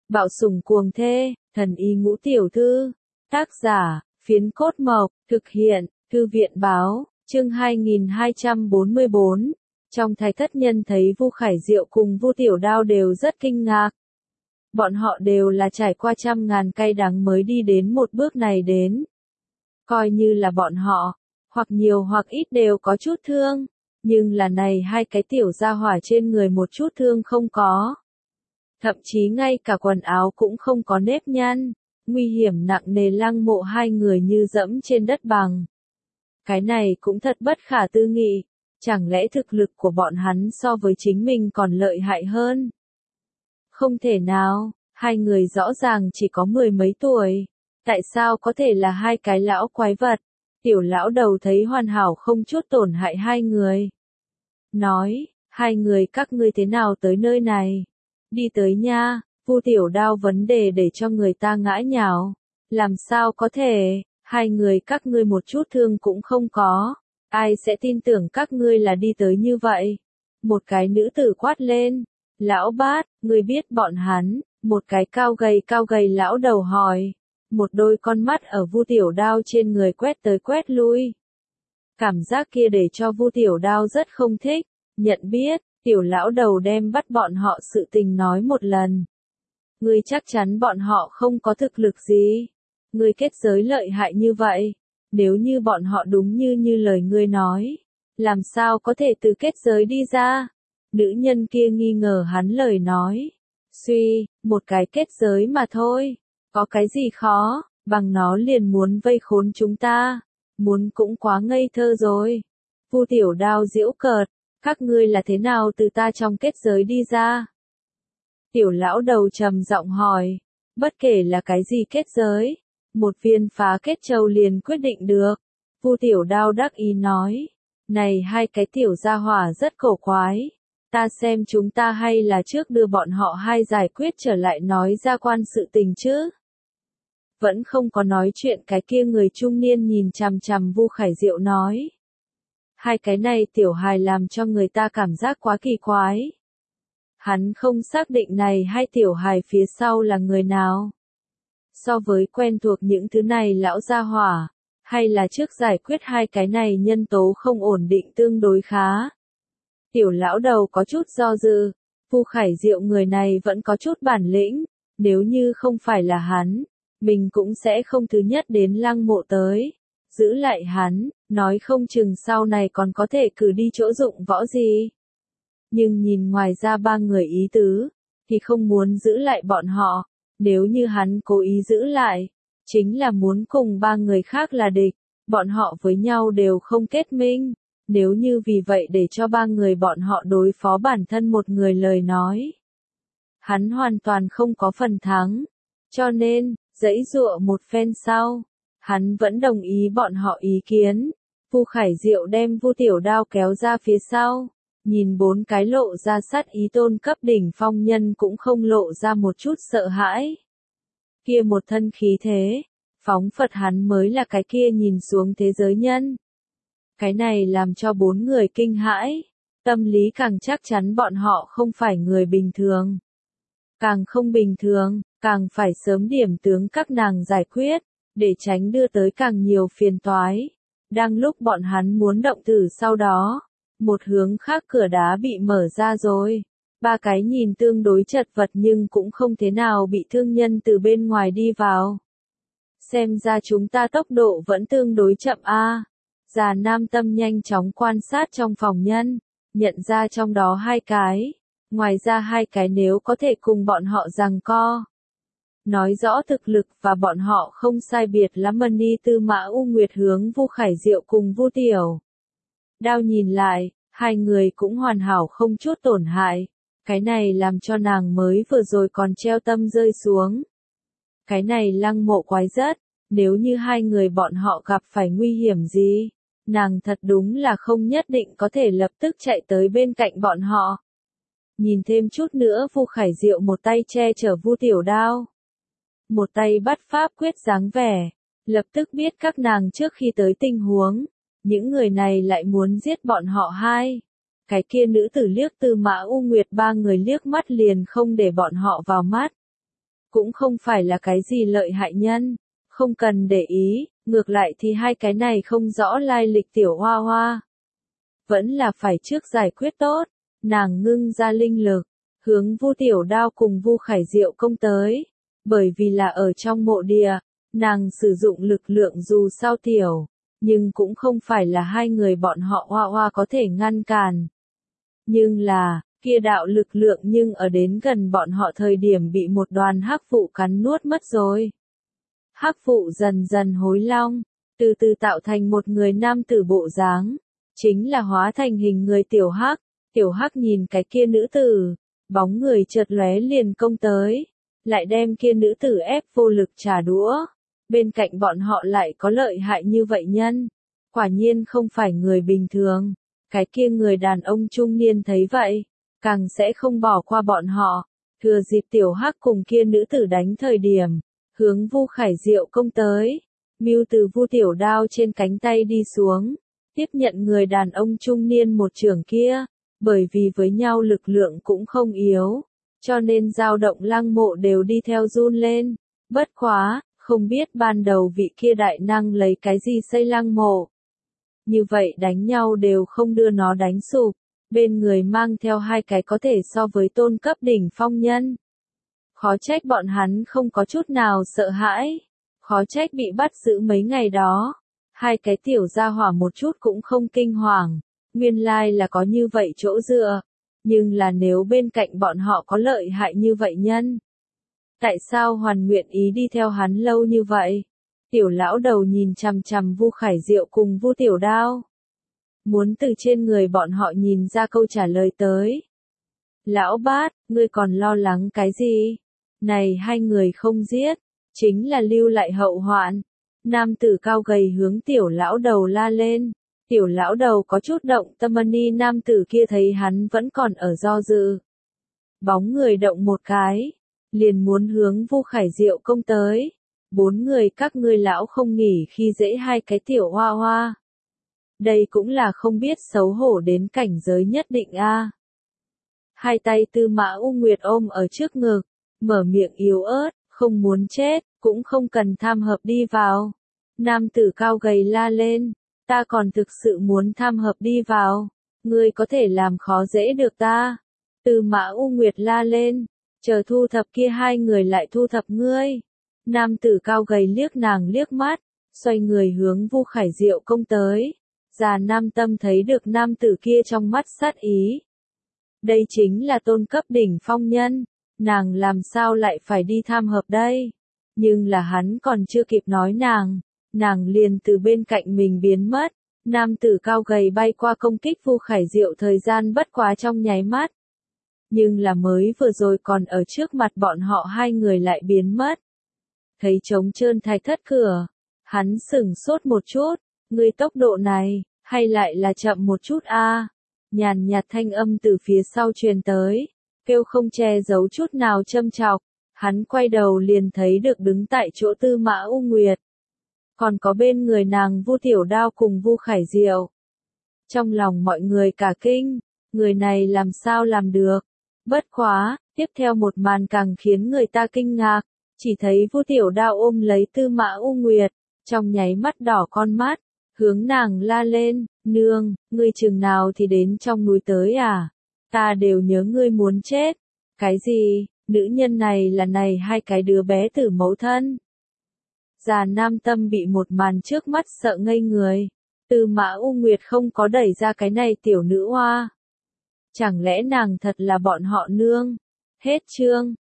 Bạo sủng cuồng thê, thần y ngũ tiểu thư. Tác giả, Phiến Cốt Mộc, thực hiện, Thư viện báo, chương 2244. Trong Thái Thất Nhân thấy Vu Khải Diệu cùng Vu Tiểu Đao đều rất kinh ngạc. Bọn họ đều là trải qua trăm ngàn cay đắng mới đi đến một bước này đến. Coi như là bọn họ, hoặc nhiều hoặc ít đều có chút thương, nhưng là này hai cái tiểu gia hỏa trên người một chút thương không có. Thậm chí ngay cả quần áo cũng không có nếp nhăn, nguy hiểm nặng nề lăng mộ hai người như dẫm trên đất bằng. Cái này cũng thật bất khả tư nghị, chẳng lẽ thực lực của bọn hắn so với chính mình còn lợi hại hơn? Không thể nào, hai người rõ ràng chỉ có mười mấy tuổi, tại sao có thể là hai cái lão quái vật? Tiểu lão đầu thấy hoàn hảo không chút tổn hại hai người. Nói, hai người các ngươi thế nào tới nơi này? Đi tới nha, Vu Tiểu Đao vấn đề để cho người ta ngã nhào. Làm sao có thể, hai người các ngươi một chút thương cũng không có. Ai sẽ tin tưởng các ngươi là đi tới như vậy? Một cái nữ tử quát lên. Lão bát, ngươi biết bọn hắn, một cái cao gầy lão đầu hỏi. Một đôi con mắt ở Vu Tiểu Đao trên người quét tới quét lui. Cảm giác kia để cho Vu Tiểu Đao rất không thích, nhận biết, tiểu lão đầu đem bắt bọn họ sự tình nói một lần. Ngươi chắc chắn bọn họ không có thực lực gì. Ngươi kết giới lợi hại như vậy, nếu như bọn họ đúng như lời ngươi nói, làm sao có thể từ kết giới đi ra? Nữ nhân kia nghi ngờ hắn lời nói. Suy, một cái kết giới mà thôi, có cái gì khó, bằng nó liền muốn vây khốn chúng ta, muốn cũng quá ngây thơ rồi. Vu Tiểu Đao giễu cợt, các ngươi là thế nào từ ta trong kết giới đi ra? Tiểu lão đầu trầm giọng hỏi, bất kể là cái gì kết giới, một viên phá kết châu liền quyết định được. Vu Tiểu Đao đắc ý nói, này hai cái tiểu gia hỏa rất cổ quái, ta xem chúng ta hay là trước đưa bọn họ hai giải quyết trở lại nói ra quan sự tình chứ. Vẫn không có nói chuyện cái kia người trung niên nhìn chằm chằm Vu Khải Diệu nói. Hai cái này tiểu hài làm cho người ta cảm giác quá kỳ quái. Hắn không xác định này hai tiểu hài phía sau là người nào. So với quen thuộc những thứ này lão gia hỏa, hay là trước giải quyết hai cái này nhân tố không ổn định tương đối khá. Tiểu lão đầu có chút do dự, Vu Khải Diệu người này vẫn có chút bản lĩnh, nếu như không phải là hắn, mình cũng sẽ không thứ nhất đến lăng mộ tới. Giữ lại hắn, nói không chừng sau này còn có thể cử đi chỗ dụng võ gì. Nhưng nhìn ngoài ra ba người ý tứ, thì không muốn giữ lại bọn họ, nếu như hắn cố ý giữ lại, chính là muốn cùng ba người khác là địch, bọn họ với nhau đều không kết minh, nếu như vì vậy để cho ba người bọn họ đối phó bản thân một người lời nói. Hắn hoàn toàn không có phần thắng, cho nên, giãy giụa một phen sau. Hắn vẫn đồng ý bọn họ ý kiến. Vu Khải Diệu đem Vu Tiểu Đao kéo ra phía sau, nhìn bốn cái lộ ra sát ý tôn cấp đỉnh phong nhân cũng không lộ ra một chút sợ hãi. Kia một thân khí thế, phóng phật hắn mới là cái kia nhìn xuống thế giới nhân. Cái này làm cho bốn người kinh hãi, tâm lý càng chắc chắn bọn họ không phải người bình thường. Càng không bình thường, càng phải sớm điểm tướng các nàng giải quyết, để tránh đưa tới càng nhiều phiền toái. Đang lúc bọn hắn muốn động thử sau đó, một hướng khác cửa đá bị mở ra rồi. Ba cái nhìn tương đối chật vật nhưng cũng không thế nào bị thương nhân từ bên ngoài đi vào. Xem ra chúng ta tốc độ vẫn tương đối chậm a. Già Nam Tâm nhanh chóng quan sát trong phòng nhân, nhận ra trong đó hai cái. Ngoài ra hai cái nếu có thể cùng bọn họ giằng co. Nói rõ thực lực và bọn họ không sai biệt lắm. Mani Tư Mã U Nguyệt hướng Vu Khải Diệu cùng Vu Tiểu Đao nhìn lại, hai người cũng hoàn hảo không chút tổn hại. Cái này làm cho nàng mới vừa rồi còn treo tâm rơi xuống. Cái này lăng mộ quái rất, nếu như hai người bọn họ gặp phải nguy hiểm gì, nàng thật đúng là không nhất định có thể lập tức chạy tới bên cạnh bọn họ. Nhìn thêm chút nữa Vu Khải Diệu một tay che chở Vu Tiểu Đao, một tay bắt pháp quyết dáng vẻ, lập tức biết các nàng trước khi tới tình huống, những người này lại muốn giết bọn họ hai. Cái kia nữ tử liếc Tư Mã U Nguyệt ba người liếc mắt liền không để bọn họ vào mắt. cũng không phải là cái gì lợi hại nhân, không cần để ý, ngược lại thì hai cái này không rõ lai lịch tiểu hoa hoa. Vẫn là phải trước giải quyết tốt, nàng ngưng ra linh lực, hướng Vu Tiểu Đao cùng Vu Khải Diệu công tới, bởi vì là ở trong mộ địa, nàng sử dụng lực lượng dù sao tiểu, nhưng cũng không phải là hai người bọn họ hoa hoa có thể ngăn cản. Nhưng là, kia đạo lực lượng nhưng ở đến gần bọn họ thời điểm bị một đoàn hắc vụ cắn nuốt mất rồi. Hắc vụ dần dần hối long, từ từ tạo thành một người nam tử bộ dáng, chính là hóa thành hình người tiểu hắc. Tiểu hắc nhìn cái kia nữ tử, bóng người chợt lóe liền công tới, lại đem kia nữ tử ép vô lực trả đũa. Bên cạnh bọn họ lại có lợi hại như vậy nhân, quả nhiên không phải người bình thường. Cái kia người đàn ông trung niên thấy vậy, càng sẽ không bỏ qua bọn họ, thừa dịp tiểu hắc cùng kia nữ tử đánh thời điểm, hướng Vu Khải Diệu công tới, mưu từ Vu Tiểu Đao trên cánh tay đi xuống, tiếp nhận người đàn ông trung niên một chưởng kia, bởi vì với nhau lực lượng cũng không yếu, cho nên dao động lăng mộ đều đi theo run lên, bất quá, không biết ban đầu vị kia đại năng lấy cái gì xây lăng mộ. Như vậy đánh nhau đều không đưa nó đánh sụp, bên người mang theo hai cái có thể so với tôn cấp đỉnh phong nhân. Khó trách bọn hắn không có chút nào sợ hãi, khó trách bị bắt giữ mấy ngày đó. Hai cái tiểu gia hỏa một chút cũng không kinh hoàng, nguyên lai là có như vậy chỗ dựa, nhưng là nếu bên cạnh bọn họ có lợi hại như vậy nhân. Tại sao hoàn nguyện ý đi theo hắn lâu như vậy? Tiểu lão đầu nhìn chằm chằm Vu Khải Diệu cùng Vu Tiểu Đao. Muốn từ trên người bọn họ nhìn ra câu trả lời tới. Lão bát, ngươi còn lo lắng cái gì? Này hai người không giết, chính là lưu lại hậu hoạn. Nam tử cao gầy hướng tiểu lão đầu la lên. Tiểu lão đầu có chút động tâm ni nam tử kia thấy hắn vẫn còn ở do dự. Bóng người động một cái, liền muốn hướng Vu Khải Diệu công tới. Bốn người các ngươi lão không nghỉ khi dễ hai cái tiểu hoa hoa. Đây cũng là không biết xấu hổ đến cảnh giới nhất định a. Hai tay Tư Mã U Nguyệt ôm ở trước ngực, mở miệng yếu ớt, không muốn chết, cũng không cần tham hợp đi vào. Nam tử cao gầy la lên, ta còn thực sự muốn tham hợp đi vào, ngươi có thể làm khó dễ được ta. Tư Mã U Nguyệt la lên, chờ thu thập kia hai người lại thu thập ngươi. Nam tử cao gầy liếc nàng liếc mắt, xoay người hướng Vu Khải Diệu công tới. Già Nam Tâm thấy được nam tử kia trong mắt sát ý. Đây chính là tôn cấp đỉnh phong nhân, nàng làm sao lại phải đi tham hợp đây? Nhưng là hắn còn chưa kịp nói nàng liền từ bên cạnh mình biến mất. Nam tử cao gầy bay qua công kích Vu Khải Diệu thời gian bất quá trong nháy mắt. Nhưng là mới vừa rồi còn ở trước mặt bọn họ hai người lại biến mất. Thấy trống trơn thạch thất cửa, hắn sửng sốt một chút, ngươi tốc độ này, hay lại là chậm một chút a? Nhàn nhạt thanh âm từ phía sau truyền tới, kêu không che giấu chút nào châm chọc, hắn quay đầu liền thấy được đứng tại chỗ Tư Mã U Nguyệt. Còn có bên người nàng Vu Tiểu Đao cùng Vu Khải Diệu. Trong lòng mọi người cả kinh, người này làm sao làm được? Bất quá, tiếp theo một màn càng khiến người ta kinh ngạc, chỉ thấy Vu Tiểu Đao ôm lấy Tư Mã U Nguyệt, trong nháy mắt đỏ con mắt, hướng nàng la lên, nương, ngươi chừng nào thì đến trong núi tới à? Ta đều nhớ ngươi muốn chết. Cái gì, nữ nhân này là này hai cái đứa bé tử mẫu thân. Già Nam Tâm bị một màn trước mắt sợ ngây người. Tư Mã U Nguyệt không có đẩy ra cái này tiểu nữ hoa. Chẳng lẽ nàng thật là bọn họ nương? Hết chương.